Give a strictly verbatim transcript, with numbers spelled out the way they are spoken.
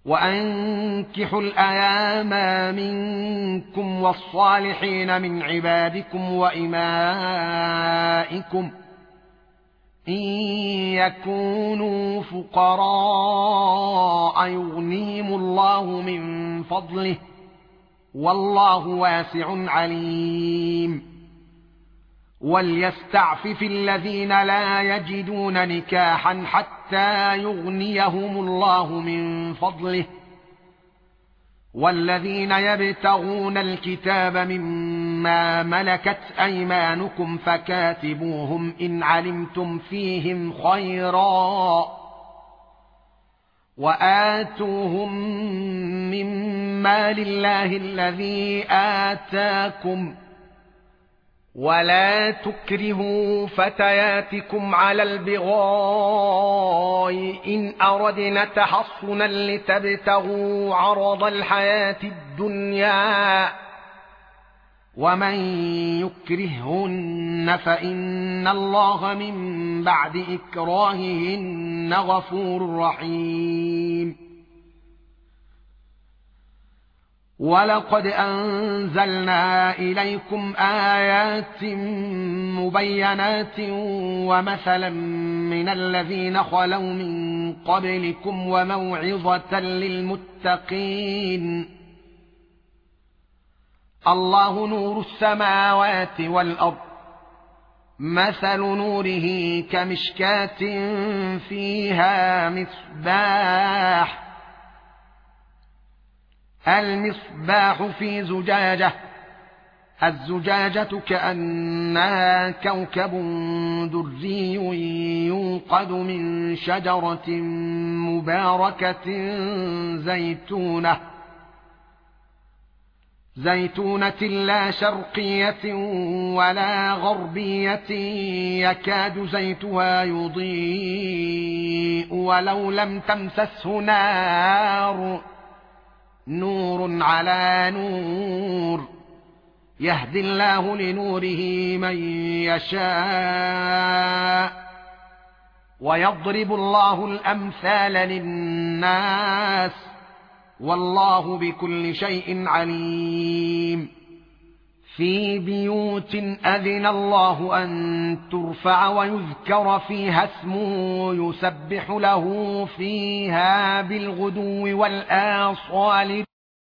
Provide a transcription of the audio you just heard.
وأنكحوا الأيام منكم والصالحين من عبادكم وإمائكم إن يكونوا فقراء يغنيهم الله من فضله والله واسع عليم وليستعفف الذين لا يجدون نكاحا حتى يغنيهم الله من فضله والذين يبتغون الكتاب مما ملكت أيمانكم فكاتبوهم إن علمتم فيهم خيرا وآتوهم مما لله الذي آتاكم ولا تكرهوا فتياتكم على البغاء إن أردنا تحصنا لتبتغوا عرض الحياة الدنيا ومن يكرهن فإن الله من بعد إكراههن غفور رحيم ولقد أنزلنا إليكم آيات مبينات ومثلا من الذين خلوا من قبلكم وموعظة للمتقين الله نور السماوات والأرض مثل نوره كمشكاة فيها مصباح المصباح في زجاجة الزجاجة كأنها كوكب دري يوقد من شجرة مباركة زيتونة زيتونة لا شرقية ولا غربية يكاد زيتها يضيء ولو لم تمسسه نار نور على نور يهدي الله لنوره من يشاء ويضرب الله الأمثال للناس والله بكل شيء عليم في بيوت أذن الله أن ترفع ويذكر فيها اسمه يسبح له فيها بالغدو والآصال